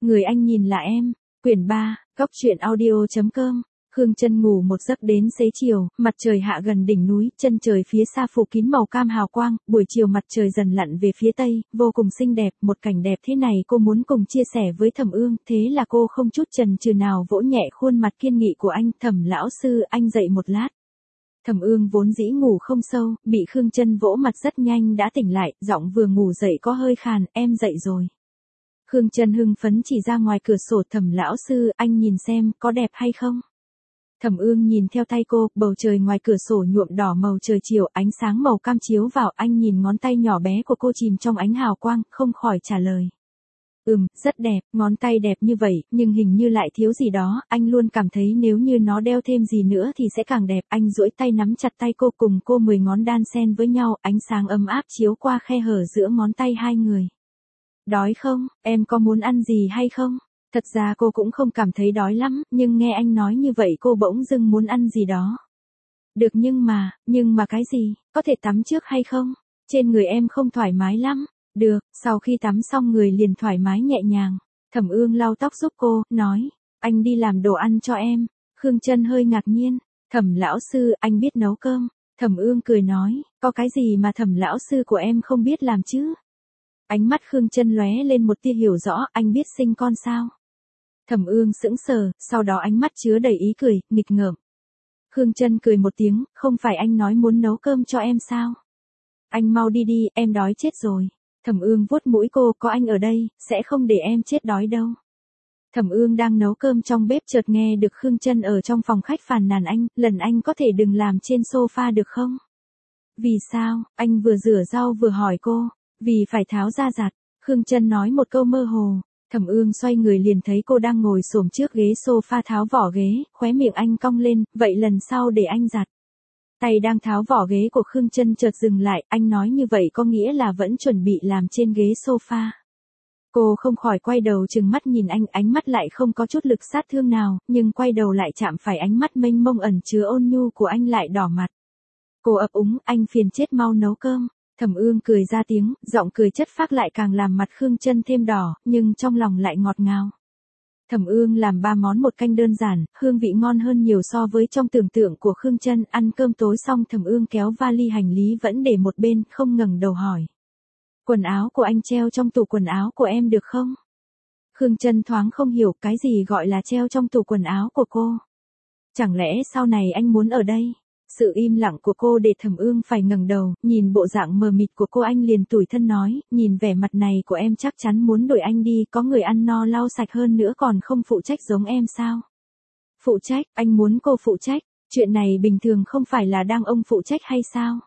Người anh nhìn là em. Quyển 3, Cóc truyện audio.com. Khương Chân ngủ một giấc đến xế chiều, mặt trời hạ gần đỉnh núi, chân trời phía xa phủ kín màu cam hào quang, buổi chiều mặt trời dần lặn về phía tây, vô cùng xinh đẹp, một cảnh đẹp thế này cô muốn cùng chia sẻ với Thẩm Ương, thế là cô không chút chần chừ nào vỗ nhẹ khuôn mặt kiên nghị của anh, Thẩm lão sư, anh dậy một lát. Thẩm Ương vốn dĩ ngủ không sâu, bị Khương Chân vỗ mặt rất nhanh đã tỉnh lại, giọng vừa ngủ dậy có hơi khàn, em dậy rồi. Khương Chân hưng phấn chỉ ra ngoài cửa sổ, Thẩm lão sư, anh nhìn xem, có đẹp hay không? Thẩm Ương nhìn theo tay cô, bầu trời ngoài cửa sổ nhuộm đỏ màu trời chiều, ánh sáng màu cam chiếu vào, anh nhìn ngón tay nhỏ bé của cô chìm trong ánh hào quang, không khỏi trả lời. Rất đẹp, ngón tay đẹp như vậy, nhưng hình như lại thiếu gì đó, anh luôn cảm thấy nếu như nó đeo thêm gì nữa thì sẽ càng đẹp. Anh duỗi tay nắm chặt tay cô, cùng cô 10 ngón đan xen với nhau, ánh sáng ấm áp chiếu qua khe hở giữa ngón tay hai người. Đói không, em có muốn ăn gì hay không? Thật ra cô cũng không cảm thấy đói lắm, nhưng nghe anh nói như vậy cô bỗng dưng muốn ăn gì đó. Được, nhưng mà cái gì, có thể tắm trước hay không? Trên người em không thoải mái lắm. Được, sau khi tắm xong người liền thoải mái nhẹ nhàng. Thẩm Ương lau tóc giúp cô, nói, anh đi làm đồ ăn cho em. Khương Chân hơi ngạc nhiên, Thẩm lão sư, anh biết nấu cơm. Thẩm Ương cười nói, có cái gì mà Thẩm lão sư của em không biết làm chứ? Ánh mắt Khương Chân lóe lên một tia hiểu rõ, anh biết sinh con sao? Thẩm Ương sững sờ, sau đó ánh mắt chứa đầy ý cười, nghịch ngợm. Khương Chân cười một tiếng, không phải anh nói muốn nấu cơm cho em sao? Anh mau đi đi, em đói chết rồi. Thẩm Ương vuốt mũi cô, có anh ở đây, sẽ không để em chết đói đâu. Thẩm Ương đang nấu cơm trong bếp chợt nghe được Khương Chân ở trong phòng khách phàn nàn anh, lần anh có thể đừng làm trên sofa được không? Vì sao? Anh vừa rửa rau vừa hỏi cô. Vì phải tháo ra giặt. Khương Chân nói một câu mơ hồ. Thẩm Ương xoay người liền thấy cô đang ngồi xổm trước ghế sofa tháo vỏ ghế, khóe miệng anh cong lên, vậy lần sau để anh giặt. Tay đang tháo vỏ ghế của Khương Chân chợt dừng lại, anh nói như vậy có nghĩa là vẫn chuẩn bị làm trên ghế sofa. Cô không khỏi quay đầu trừng mắt nhìn anh, ánh mắt lại không có chút lực sát thương nào, nhưng quay đầu lại chạm phải ánh mắt mênh mông ẩn chứa ôn nhu của anh lại đỏ mặt. Cô ấp úng, anh phiền chết, mau nấu cơm. Thẩm Ương cười ra tiếng, giọng cười chất phác lại càng làm mặt Khương Chân thêm đỏ, nhưng trong lòng lại ngọt ngào. Thẩm Ương làm 3 món một canh đơn giản, hương vị ngon hơn nhiều so với trong tưởng tượng của Khương Chân. Ăn cơm tối xong Thẩm Ương kéo vali hành lý vẫn để một bên, không ngẩng đầu hỏi. Quần áo của anh treo trong tủ quần áo của em được không? Khương Chân thoáng không hiểu cái gì gọi là treo trong tủ quần áo của cô. Chẳng lẽ sau này anh muốn ở đây? Sự im lặng của cô để Thẩm Ương phải ngẩng đầu, nhìn bộ dạng mờ mịt của cô anh liền tủi thân nói, nhìn vẻ mặt này của em chắc chắn muốn đuổi anh đi, có người ăn no lau sạch hơn nữa còn không phụ trách giống em sao? Phụ trách, anh muốn cô phụ trách, chuyện này bình thường không phải là đang ông phụ trách hay sao?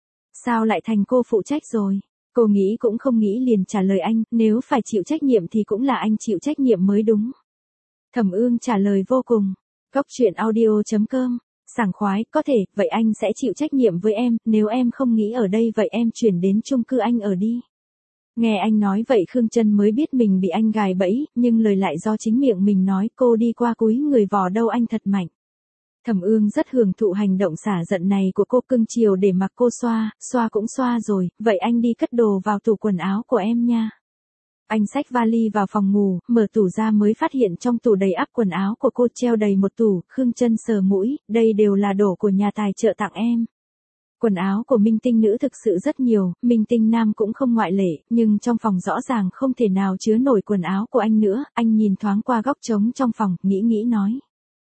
Sao lại thành cô phụ trách rồi? Cô nghĩ cũng không nghĩ liền trả lời anh, nếu phải chịu trách nhiệm thì cũng là anh chịu trách nhiệm mới đúng. Thẩm Ương trả lời vô cùng. Cóc truyện audio.com. Sảng khoái, có thể, vậy anh sẽ chịu trách nhiệm với em, nếu em không nghĩ ở đây vậy em chuyển đến chung cư anh ở đi. Nghe anh nói vậy Khương Chân mới biết mình bị anh gài bẫy, nhưng lời lại do chính miệng mình nói, cô đi qua cúi người vò đâu anh thật mạnh. Thẩm Ương rất hưởng thụ hành động xả giận này của cô, cưng chiều để mặc cô xoa cũng xoa rồi, vậy anh đi cất đồ vào tủ quần áo của em nha. Anh xách vali vào phòng ngủ, mở tủ ra mới phát hiện trong tủ đầy ắp quần áo của cô, treo đầy một tủ. Khương Chân sờ mũi, đây đều là đồ của nhà tài trợ tặng em. Quần áo của minh tinh nữ thực sự rất nhiều, minh tinh nam cũng không ngoại lệ, nhưng trong phòng rõ ràng không thể nào chứa nổi quần áo của anh nữa. Anh nhìn thoáng qua góc trống trong phòng, nghĩ nói.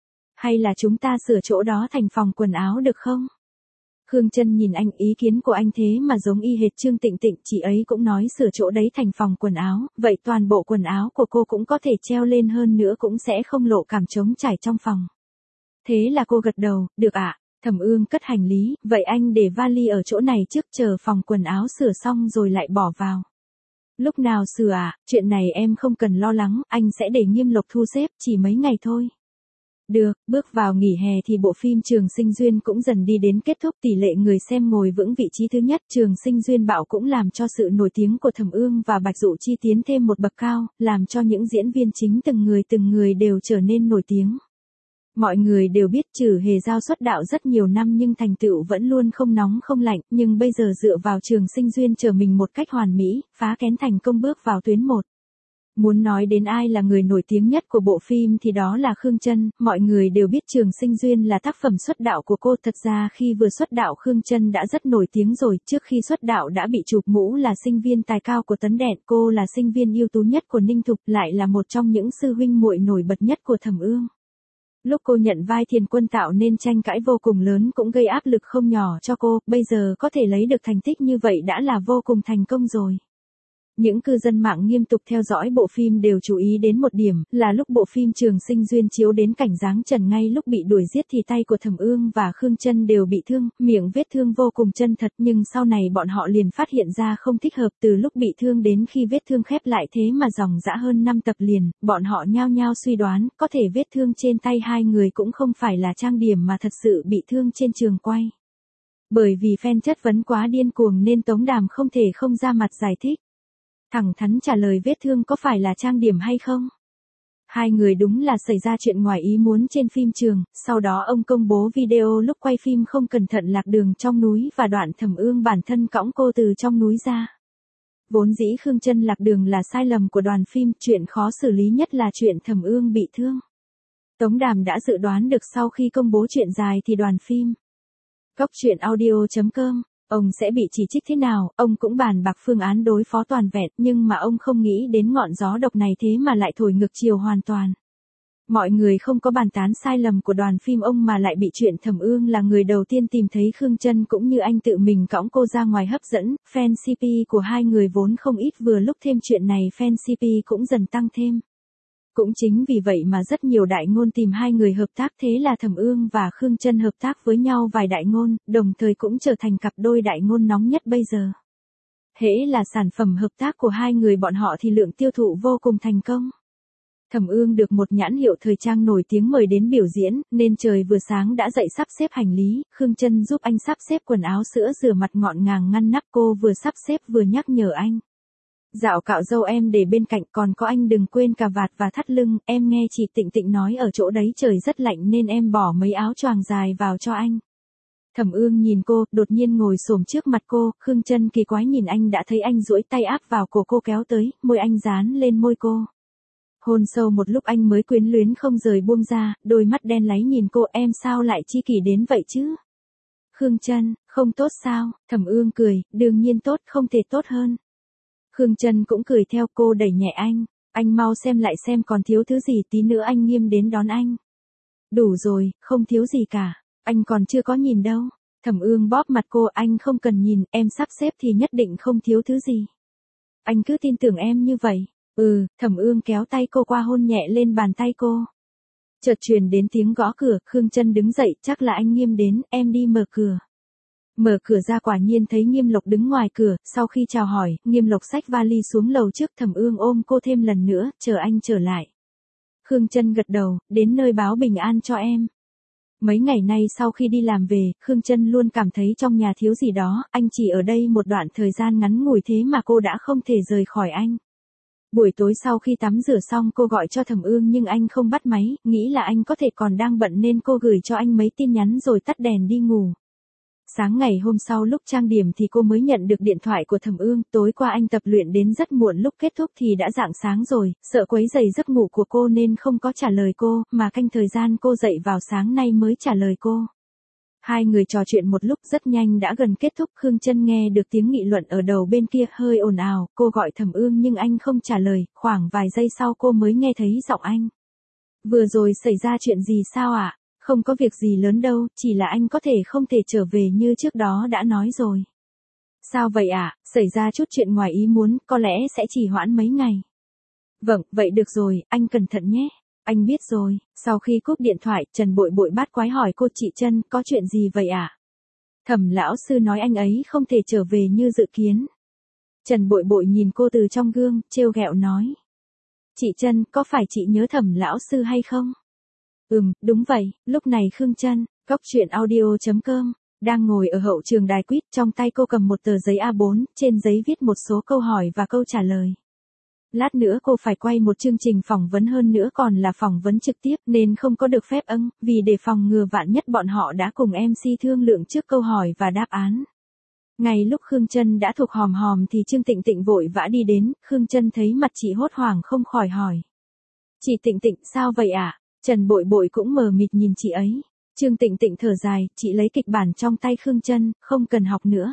Hay là chúng ta sửa chỗ đó thành phòng quần áo được không? Khương Chân nhìn anh, ý kiến của anh thế mà giống y hệt Trương Tịnh Tịnh, chị ấy cũng nói sửa chỗ đấy thành phòng quần áo, vậy toàn bộ quần áo của cô cũng có thể treo lên, hơn nữa cũng sẽ không lộ cảm trống trải trong phòng. Thế là cô gật đầu, được ạ. Thẩm Ương cất hành lý, vậy anh để vali ở chỗ này trước, chờ phòng quần áo sửa xong rồi lại bỏ vào. Lúc nào sửa ạ? Chuyện này em không cần lo lắng, anh sẽ để Nghiêm Lộc thu xếp, chỉ mấy ngày thôi. Được, bước vào nghỉ hè thì bộ phim Trường Sinh Duyên cũng dần đi đến kết thúc, tỷ lệ người xem ngồi vững vị trí thứ nhất. Trường Sinh Duyên bạo cũng làm cho sự nổi tiếng của Thẩm Ương và Bạch Dụ Chi tiến thêm một bậc cao, làm cho những diễn viên chính từng người đều trở nên nổi tiếng. Mọi người đều biết Trử Hề Giao xuất đạo rất nhiều năm nhưng thành tựu vẫn luôn không nóng không lạnh, nhưng bây giờ dựa vào Trường Sinh Duyên trở mình một cách hoàn mỹ, phá kén thành công bước vào tuyến 1. Muốn nói đến ai là người nổi tiếng nhất của bộ phim thì đó là Khương Trân, mọi người đều biết Trường Sinh Duyên là tác phẩm xuất đạo của cô. Thật ra khi vừa xuất đạo Khương Trân đã rất nổi tiếng rồi, trước khi xuất đạo đã bị chụp mũ là sinh viên tài cao của Tấn Đẹn, cô là sinh viên ưu tú nhất của Ninh Thục, lại là một trong những sư huynh muội nổi bật nhất của Thẩm Ương. Lúc cô nhận vai Thiền Quân tạo nên tranh cãi vô cùng lớn cũng gây áp lực không nhỏ cho cô, bây giờ có thể lấy được thành tích như vậy đã là vô cùng thành công rồi. Những cư dân mạng nghiêm túc theo dõi bộ phim đều chú ý đến một điểm, là lúc bộ phim Trường Sinh Duyên chiếu đến cảnh giáng trần ngay lúc bị đuổi giết thì tay của Thẩm Ương và Khương Trân đều bị thương, miệng vết thương vô cùng chân thật, nhưng sau này bọn họ liền phát hiện ra không thích hợp. Từ lúc bị thương đến khi vết thương khép lại thế mà dòng dã hơn 5 tập liền, bọn họ nhao nhao suy đoán, có thể vết thương trên tay hai người cũng không phải là trang điểm mà thật sự bị thương trên trường quay. Bởi vì fan chất vấn quá điên cuồng nên Tống Đàm không thể không ra mặt giải thích. Thẳng thắn trả lời vết thương có phải là trang điểm hay không? Hai người đúng là xảy ra chuyện ngoài ý muốn trên phim trường, sau đó ông công bố video lúc quay phim không cẩn thận lạc đường trong núi và đoạn Thẩm Ương bản thân cõng cô từ trong núi ra. Vốn dĩ Khương Trân lạc đường là sai lầm của đoàn phim, chuyện khó xử lý nhất là chuyện Thẩm Ương bị thương. Tống Đàm đã dự đoán được sau khi công bố chuyện dài thì đoàn phim Goctruyện.audio.com ông sẽ bị chỉ trích thế nào, ông cũng bàn bạc phương án đối phó toàn vẹn, nhưng mà ông không nghĩ đến ngọn gió độc này thế mà lại thổi ngược chiều hoàn toàn. Mọi người không có bàn tán sai lầm của đoàn phim ông mà lại bị chuyện Thẩm Ương là người đầu tiên tìm thấy Khương Trân cũng như anh tự mình cõng cô ra ngoài hấp dẫn, fan CP của hai người vốn không ít, vừa lúc thêm chuyện này fan CP cũng dần tăng thêm. Cũng chính vì vậy mà rất nhiều đại ngôn tìm hai người hợp tác, thế là Thẩm Ương và Khương Trân hợp tác với nhau vài đại ngôn, đồng thời cũng trở thành cặp đôi đại ngôn nóng nhất bây giờ. Hễ là sản phẩm hợp tác của hai người bọn họ thì lượng tiêu thụ vô cùng thành công. Thẩm Ương được một nhãn hiệu thời trang nổi tiếng mời đến biểu diễn, nên trời vừa sáng đã dậy sắp xếp hành lý, Khương Trân giúp anh sắp xếp quần áo, sữa rửa mặt ngọn ngàng ngăn nắp, cô vừa sắp xếp vừa nhắc nhở anh. Dạo cạo râu em để bên cạnh, còn có anh đừng quên cà vạt và thắt lưng, em nghe chị Tịnh Tịnh nói ở chỗ đấy trời rất lạnh nên em bỏ mấy áo choàng dài vào cho anh. Thẩm Ương nhìn cô, đột nhiên ngồi xổm trước mặt cô, Khương Trân kỳ quái nhìn anh, đã thấy anh duỗi tay áp vào cổ cô kéo tới, môi anh dán lên môi cô. Hôn sâu một lúc anh mới quyến luyến không rời buông ra, đôi mắt đen láy nhìn cô, em sao lại chi kỷ đến vậy chứ? Khương Trân, không tốt sao? Thẩm Ương cười, đương nhiên tốt, không thể tốt hơn. Khương Trân cũng cười theo, cô đẩy nhẹ anh mau xem lại xem còn thiếu thứ gì, tí nữa anh Nghiêm đến đón anh. Đủ rồi, không thiếu gì cả, anh còn chưa có nhìn đâu. Thẩm Ương bóp mặt cô, anh không cần nhìn, em sắp xếp thì nhất định không thiếu thứ gì. Anh cứ tin tưởng em như vậy. Thẩm Ương kéo tay cô qua hôn nhẹ lên bàn tay cô. Chợt truyền đến tiếng gõ cửa, Khương Trân đứng dậy, chắc là anh Nghiêm đến, em đi mở cửa. Mở cửa ra quả nhiên thấy Nghiêm Lộc đứng ngoài cửa, sau khi chào hỏi, Nghiêm Lộc xách vali xuống lầu trước, Thẩm Ương ôm cô thêm lần nữa, chờ anh trở lại. Khương Trân gật đầu, đến nơi báo bình an cho em. Mấy ngày nay sau khi đi làm về, Khương Trân luôn cảm thấy trong nhà thiếu gì đó, anh chỉ ở đây một đoạn thời gian ngắn ngủi thế mà cô đã không thể rời khỏi anh. Buổi tối sau khi tắm rửa xong cô gọi cho Thẩm Ương nhưng anh không bắt máy, nghĩ là anh có thể còn đang bận nên cô gửi cho anh mấy tin nhắn rồi tắt đèn đi ngủ. Sáng ngày hôm sau lúc trang điểm thì cô mới nhận được điện thoại của Thẩm Ương, tối qua anh tập luyện đến rất muộn, lúc kết thúc thì đã rạng sáng rồi, sợ quấy rầy giấc ngủ của cô nên không có trả lời cô, mà canh thời gian cô dậy vào sáng nay mới trả lời cô. Hai người trò chuyện một lúc rất nhanh đã gần kết thúc, Khương Trân nghe được tiếng nghị luận ở đầu bên kia hơi ồn ào, cô gọi Thẩm Ương nhưng anh không trả lời, khoảng vài giây sau cô mới nghe thấy giọng anh. Vừa rồi xảy ra chuyện gì sao ạ? Không có việc gì lớn đâu, chỉ là anh có thể không thể trở về như trước đó đã nói rồi. Sao vậy ạ? Xảy ra chút chuyện ngoài ý muốn, có lẽ sẽ trì hoãn mấy ngày. Vâng, vậy được rồi, anh cẩn thận nhé. Anh biết rồi. Sau khi cúp điện thoại, Trần Bội Bội bát quái hỏi cô, chị Trân, có chuyện gì vậy ạ? Thẩm lão sư nói anh ấy không thể trở về như dự kiến. Trần Bội Bội nhìn cô từ trong gương, trêu ghẹo nói. Chị Trân, có phải chị nhớ Thẩm lão sư hay không? Đúng vậy. Lúc này Khương Trân, Goctruyện.audio.com, đang ngồi ở hậu trường đài quýt, trong tay cô cầm một tờ giấy A4, trên giấy viết một số câu hỏi và câu trả lời. Lát nữa cô phải quay một chương trình phỏng vấn, hơn nữa còn là phỏng vấn trực tiếp nên không có được phép vì để phòng ngừa vạn nhất bọn họ đã cùng MC thương lượng trước câu hỏi và đáp án. Ngay lúc Khương Trân đã thuộc hòm hòm thì Trương Tịnh Tịnh vội vã đi đến, Khương Trân thấy mặt chị hốt hoảng không khỏi hỏi. Chị Tịnh Tịnh sao vậy ạ? Trần Bội Bội cũng mờ mịt nhìn chị ấy. Trương Tịnh Tịnh thở dài, chị lấy kịch bản trong tay Khương Trân, không cần học nữa.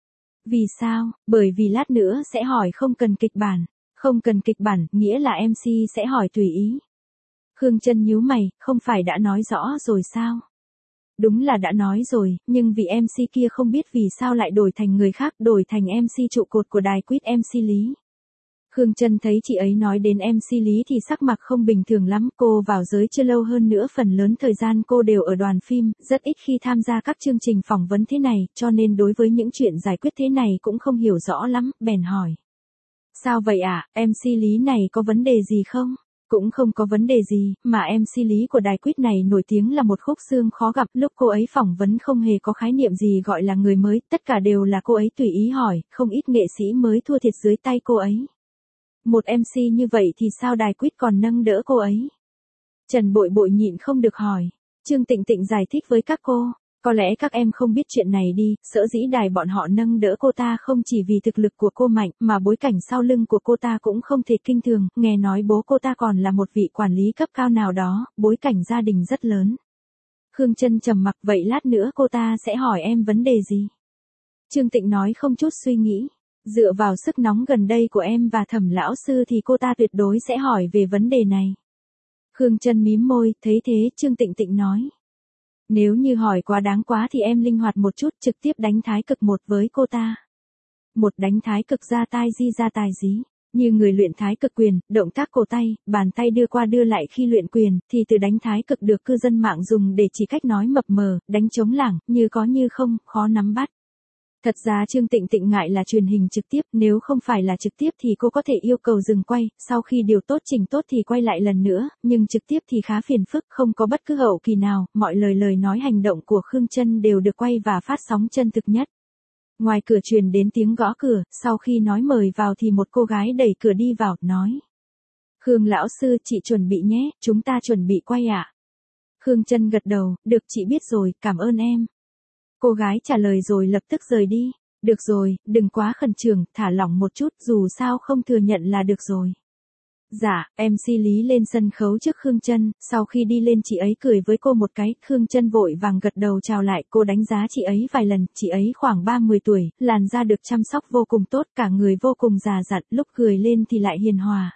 Vì sao? Bởi vì lát nữa sẽ hỏi không cần kịch bản. Không cần kịch bản, nghĩa là MC sẽ hỏi tùy ý. Khương Trân nhíu mày, không phải đã nói rõ rồi sao? Đúng là đã nói rồi, nhưng vì MC kia không biết vì sao lại đổi thành người khác, đổi thành MC trụ cột của đài Quýt MC Lý. Khương Trân thấy chị ấy nói đến MC Lý thì sắc mặt không bình thường lắm, cô vào giới chưa lâu hơn nữa phần lớn thời gian cô đều ở đoàn phim, rất ít khi tham gia các chương trình phỏng vấn thế này, cho nên đối với những chuyện giải quyết thế này cũng không hiểu rõ lắm, bèn hỏi. Sao vậy ạ, MC Lý này có vấn đề gì không? Cũng không có vấn đề gì, mà MC Lý của đài Quýt này nổi tiếng là một khúc xương khó gặp, lúc cô ấy phỏng vấn không hề có khái niệm gì gọi là người mới, tất cả đều là cô ấy tùy ý hỏi, không ít nghệ sĩ mới thua thiệt dưới tay cô ấy. Một MC như vậy thì sao đài Quýt còn nâng đỡ cô ấy? Trần Bội Bội nhịn không được hỏi. Trương Tịnh Tịnh giải thích với các cô. Có lẽ các em không biết chuyện này đi, sở dĩ đài bọn họ nâng đỡ cô ta không chỉ vì thực lực của cô mạnh, mà bối cảnh sau lưng của cô ta cũng không thể kinh thường, nghe nói bố cô ta còn là một vị quản lý cấp cao nào đó, bối cảnh gia đình rất lớn. Khương Trân trầm mặc, vậy lát nữa cô ta sẽ hỏi em vấn đề gì? Trương Tịnh nói không chút suy nghĩ. Dựa vào sức nóng gần đây của em và Thẩm lão sư thì cô ta tuyệt đối sẽ hỏi về vấn đề này. Khương Trân mím môi, thấy thế Trương Tịnh Tịnh nói. Nếu như hỏi quá đáng quá thì em linh hoạt một chút, trực tiếp đánh thái cực một với cô ta. Một đánh thái cực ra tai di ra tài dí. Như người luyện thái cực quyền, động tác cổ tay, bàn tay đưa qua đưa lại khi luyện quyền, thì từ đánh thái cực được cư dân mạng dùng để chỉ cách nói mập mờ, đánh trống lảng, như có như không, khó nắm bắt. Thật ra Trương Tịnh Tịnh ngại là truyền hình trực tiếp, nếu không phải là trực tiếp thì cô có thể yêu cầu dừng quay, sau khi điều tốt chỉnh tốt thì quay lại lần nữa, nhưng trực tiếp thì khá phiền phức, không có bất cứ hậu kỳ nào, mọi lời nói hành động của Khương Trân đều được quay và phát sóng chân thực nhất. Ngoài cửa truyền đến tiếng gõ cửa, sau khi nói mời vào thì một cô gái đẩy cửa đi vào, nói. Khương lão sư, chị chuẩn bị nhé, chúng ta chuẩn bị quay ạ. Khương Trân gật đầu, được chị biết rồi, cảm ơn em. Cô gái trả lời rồi lập tức rời đi. Được rồi, đừng quá khẩn trương, thả lỏng một chút, dù sao không thừa nhận là được rồi. Dạ, MC Lý lên sân khấu trước Khương Trân, sau khi đi lên chị ấy cười với cô một cái, Khương Trân vội vàng gật đầu chào lại, cô đánh giá chị ấy vài lần, chị ấy khoảng 30 tuổi, làn da được chăm sóc vô cùng tốt, cả người vô cùng già dặn, lúc cười lên thì lại hiền hòa.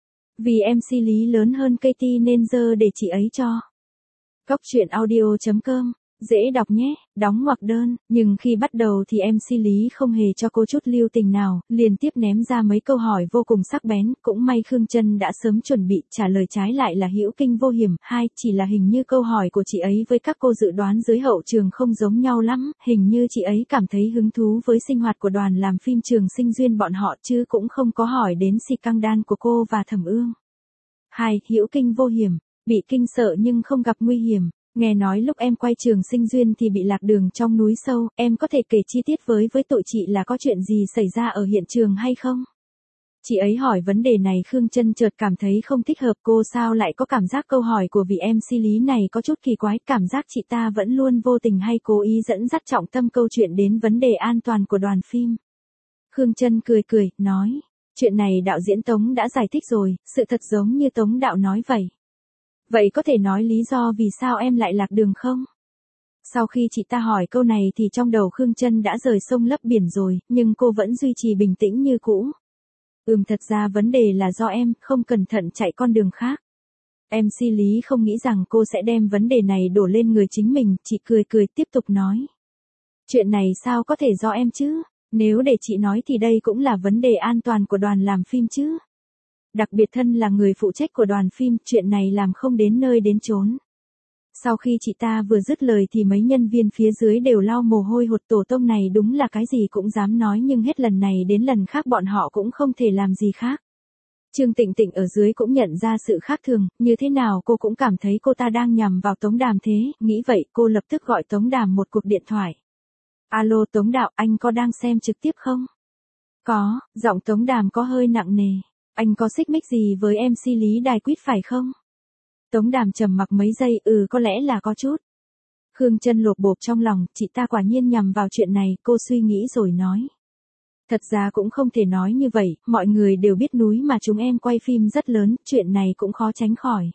Vì MC Lý lớn hơn Katy nên giờ để chị ấy cho. Góc truyện audio.com Dễ đọc nhé, đóng ngoặc đơn, nhưng khi bắt đầu thì MC Lý không hề cho cô chút lưu tình nào, liên tiếp ném ra mấy câu hỏi vô cùng sắc bén, cũng may Khương Trân đã sớm chuẩn bị, trả lời trái lại là hữu kinh vô hiểm, chỉ là hình như câu hỏi của chị ấy với các cô dự đoán dưới hậu trường không giống nhau lắm, hình như chị ấy cảm thấy hứng thú với sinh hoạt của đoàn làm phim Trường Sinh Duyên bọn họ chứ cũng không có hỏi đến si căng đan của cô và Thẩm Ương. Hữu kinh vô hiểm, bị kinh sợ nhưng không gặp nguy hiểm. Nghe nói lúc em quay Trường Sinh Duyên thì bị lạc đường trong núi sâu, em có thể kể chi tiết với tụi chị là có chuyện gì xảy ra ở hiện trường hay không? Chị ấy hỏi vấn đề này Khương Trân chợt cảm thấy không thích hợp, cô sao lại có cảm giác câu hỏi của vị MC Lý này có chút kỳ quái, cảm giác chị ta vẫn luôn vô tình hay cố ý dẫn dắt trọng tâm câu chuyện đến vấn đề an toàn của đoàn phim. Khương Trân cười, nói, chuyện này đạo diễn Tống đã giải thích rồi, sự thật giống như Tống đạo nói vậy. Vậy có thể nói lý do vì sao em lại lạc đường không? Sau khi chị ta hỏi câu này thì trong đầu Khương Trân đã rời sông lấp biển rồi, nhưng cô vẫn duy trì bình tĩnh như cũ. Thật ra vấn đề là do em, không cẩn thận chạy con đường khác. MC Lý không nghĩ rằng cô sẽ đem vấn đề này đổ lên người chính mình, chị cười tiếp tục nói. Chuyện này sao có thể do em chứ? Nếu để chị nói thì đây cũng là vấn đề an toàn của đoàn làm phim chứ. Đặc biệt thân là người phụ trách của đoàn phim, chuyện này làm không đến nơi đến chốn. Sau khi chị ta vừa dứt lời thì mấy nhân viên phía dưới đều lau mồ hôi hột, tổ tông này đúng là cái gì cũng dám nói, nhưng hết lần này đến lần khác bọn họ cũng không thể làm gì khác. Trương Tịnh Tịnh ở dưới cũng nhận ra sự khác thường, như thế nào cô cũng cảm thấy cô ta đang nhằm vào Tống Đàm thế, nghĩ vậy cô lập tức gọi Tống Đàm một cuộc điện thoại. Alo Tống đạo, anh có đang xem trực tiếp không? Có, giọng Tống Đàm có hơi nặng nề. Anh có xích mích gì với MC Lý đài Quýt phải không? Tống Đàm trầm mặc mấy giây, có lẽ là có chút. Khương Chân lột bột trong lòng, chị ta quả nhiên nhằm vào chuyện này, cô suy nghĩ rồi nói. Thật ra cũng không thể nói như vậy, mọi người đều biết núi mà chúng em quay phim rất lớn, chuyện này cũng khó tránh khỏi.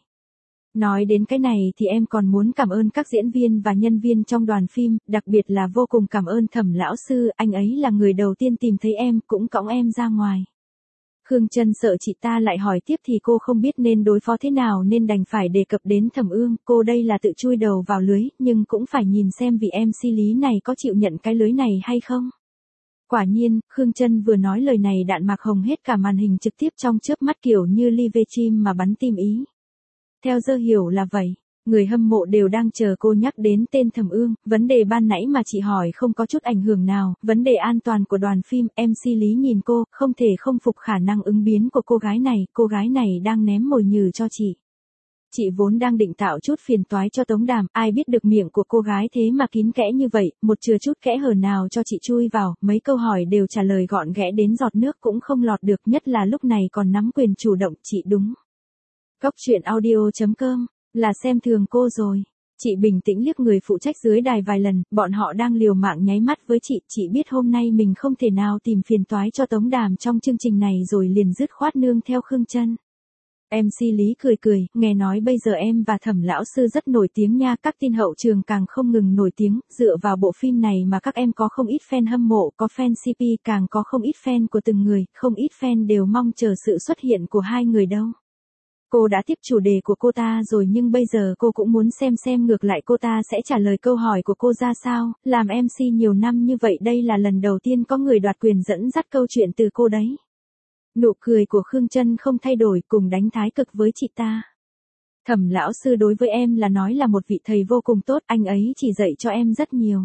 Nói đến cái này thì em còn muốn cảm ơn các diễn viên và nhân viên trong đoàn phim, đặc biệt là vô cùng cảm ơn Thẩm lão sư, anh ấy là người đầu tiên tìm thấy em, cũng cõng em ra ngoài. Khương Chân sợ chị ta lại hỏi tiếp thì cô không biết nên đối phó thế nào nên đành phải đề cập đến Thẩm Ương, cô đây là tự chui đầu vào lưới, nhưng cũng phải nhìn xem vị MC Lý này có chịu nhận cái lưới này hay không. Quả nhiên, Khương Chân vừa nói lời này đạn mạc hồng hết cả màn hình trực tiếp trong chớp mắt kiểu như live stream mà bắn tim ý. Theo dơ hiểu là vậy, người hâm mộ đều đang chờ cô nhắc đến tên Thẩm Ương, vấn đề ban nãy mà chị hỏi không có chút ảnh hưởng nào, vấn đề an toàn của đoàn phim, MC Lý nhìn cô, không thể không phục khả năng ứng biến của cô gái này đang ném mồi nhử cho chị. Chị vốn đang định tạo chút phiền toái cho Tống Đàm, ai biết được miệng của cô gái thế mà kín kẽ như vậy, một chừa chút kẽ hở nào cho chị chui vào, mấy câu hỏi đều trả lời gọn ghẽ đến giọt nước cũng không lọt được, nhất là lúc này còn nắm quyền chủ động, chị đúng. Góc truyện audio.com, là xem thường cô rồi. Chị bình tĩnh liếc người phụ trách dưới đài vài lần, bọn họ đang liều mạng nháy mắt với chị biết hôm nay mình không thể nào tìm phiền toái cho Tống Đàm trong chương trình này rồi liền dứt khoát nương theo Khương Chân. MC Lý cười, nghe nói bây giờ em và Thẩm lão sư rất nổi tiếng nha, các tin hậu trường càng không ngừng nổi tiếng, dựa vào bộ phim này mà các em có không ít fan hâm mộ, có fan CP, càng có không ít fan của từng người, không ít fan đều mong chờ sự xuất hiện của hai người đâu. Cô đã tiếp chủ đề của cô ta rồi nhưng bây giờ cô cũng muốn xem ngược lại cô ta sẽ trả lời câu hỏi của cô ra sao, làm MC nhiều năm như vậy đây là lần đầu tiên có người đoạt quyền dẫn dắt câu chuyện từ cô đấy. Nụ cười của Khương Chân không thay đổi, cùng đánh thái cực với chị ta. Thẩm lão sư đối với em là nói là một vị thầy vô cùng tốt, anh ấy chỉ dạy cho em rất nhiều.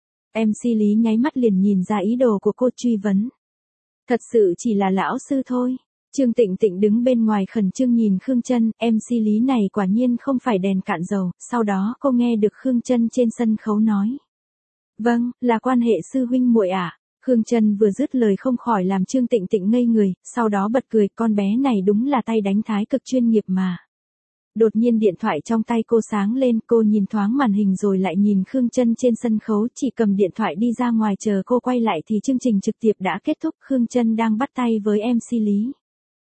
MC Lý nháy mắt liền nhìn ra ý đồ của cô, truy vấn. Thật sự chỉ là lão sư thôi. Trương Tịnh Tịnh đứng bên ngoài khẩn trương nhìn Khương Chân, MC Lý này quả nhiên không phải đèn cạn dầu, sau đó cô nghe được Khương Chân trên sân khấu nói. Vâng, là quan hệ sư huynh muội ạ. Khương Chân vừa dứt lời không khỏi làm Trương Tịnh Tịnh ngây người, sau đó bật cười, con bé này đúng là tay đánh thái cực chuyên nghiệp mà. Đột nhiên điện thoại trong tay cô sáng lên, cô nhìn thoáng màn hình rồi lại nhìn Khương Chân trên sân khấu, chỉ cầm điện thoại đi ra ngoài chờ cô quay lại thì chương trình trực tiếp đã kết thúc, Khương Chân đang bắt tay với MC Lý.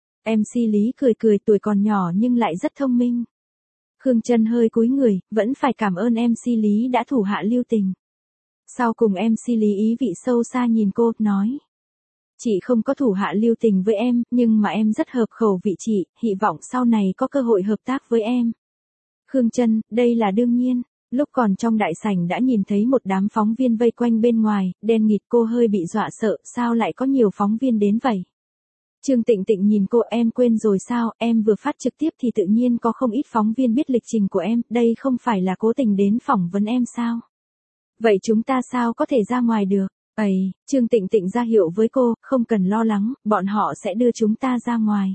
MC Lý cười, tuổi còn nhỏ nhưng lại rất thông minh. Khương Chân hơi cúi người, vẫn phải cảm ơn MC Lý đã thủ hạ lưu tình. Sau cùng MC Lý ý vị sâu xa nhìn cô, nói. Chị không có thủ hạ lưu tình với em, nhưng mà em rất hợp khẩu vị chị, hy vọng sau này có cơ hội hợp tác với em. Khương Chân, đây là đương nhiên. Lúc còn trong đại sảnh đã nhìn thấy một đám phóng viên vây quanh bên ngoài, đen nghịt, cô hơi bị dọa sợ, sao lại có nhiều phóng viên đến vậy? Trương Tịnh Tịnh nhìn cô, em quên rồi sao, em vừa phát trực tiếp thì tự nhiên có không ít phóng viên biết lịch trình của em, đây không phải là cố tình đến phỏng vấn em sao? Vậy chúng ta sao có thể ra ngoài được? Trương Tịnh Tịnh ra hiệu với cô, không cần lo lắng, bọn họ sẽ đưa chúng ta ra ngoài.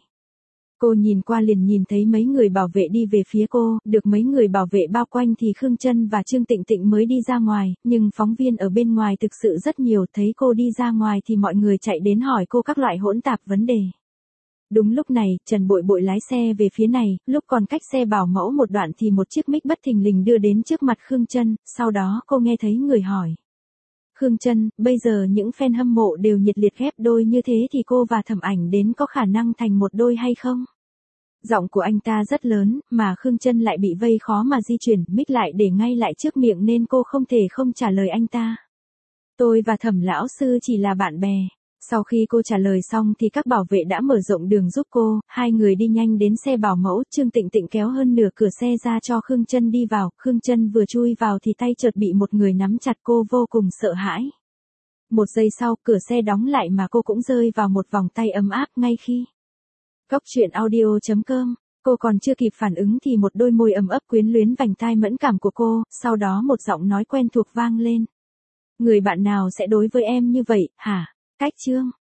Cô nhìn qua liền nhìn thấy mấy người bảo vệ đi về phía cô, được mấy người bảo vệ bao quanh thì Khương Chân và Trương Tịnh Tịnh mới đi ra ngoài, nhưng phóng viên ở bên ngoài thực sự rất nhiều, thấy cô đi ra ngoài thì mọi người chạy đến hỏi cô các loại hỗn tạp vấn đề. Đúng lúc này, Trần Bội Bội lái xe về phía này, lúc còn cách xe bảo mẫu một đoạn thì một chiếc mic bất thình lình đưa đến trước mặt Khương Chân, sau đó cô nghe thấy người hỏi. Khương Chân, bây giờ những fan hâm mộ đều nhiệt liệt ghép đôi như thế thì cô và Thẩm Ảnh đến có khả năng thành một đôi hay không? Giọng của anh ta rất lớn, mà Khương Chân lại bị vây khó mà di chuyển, mic lại để ngay lại trước miệng nên cô không thể không trả lời anh ta. Tôi và Thẩm lão sư chỉ là bạn bè. Sau khi cô trả lời xong thì các bảo vệ đã mở rộng đường giúp cô, hai người đi nhanh đến xe bảo mẫu, Trương Tịnh Tịnh kéo hơn nửa cửa xe ra cho Khương Chân đi vào, Khương Chân vừa chui vào thì tay chợt bị một người nắm chặt, cô vô cùng sợ hãi. Một giây sau, cửa xe đóng lại mà cô cũng rơi vào một vòng tay ấm áp ngay khi. Góc truyện audio.com, cô còn chưa kịp phản ứng thì một đôi môi ấm ấp quyến luyến vành tai mẫn cảm của cô, sau đó một giọng nói quen thuộc vang lên. Người bạn nào sẽ đối với em như vậy, hả? Cách Trương.